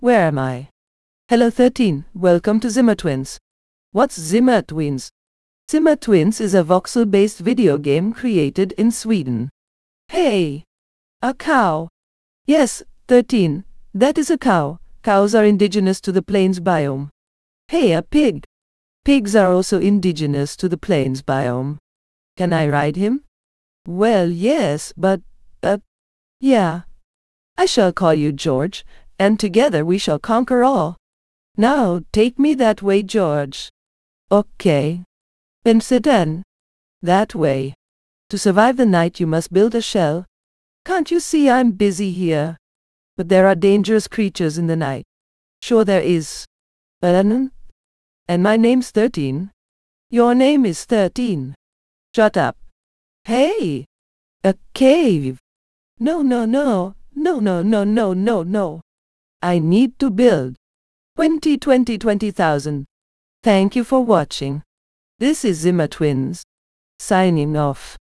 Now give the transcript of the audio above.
Where am I? Hello 13, welcome to Zimmer Twins. What's Zimmer Twins? Zimmer Twins is a voxel-based video game created in Sweden. Hey! A cow. Yes, 13, that is a cow. Cows are indigenous to the plains biome. Hey, a pig. Pigs are also indigenous to the plains biome. Can I ride him? Well, yes, but, yeah. I shall call you George, and together we shall conquer all. Now, take me that way, George. Okay. Then sit down. That way. To survive the night you must build a shell. Can't you see I'm busy here? But there are dangerous creatures in the night. Sure there is. And my name's 13. Your name is 13. Shut up. Hey! A cave. No. I need to build. 20,000. Thank you for watching. This is Zimmer Twins. Signing off.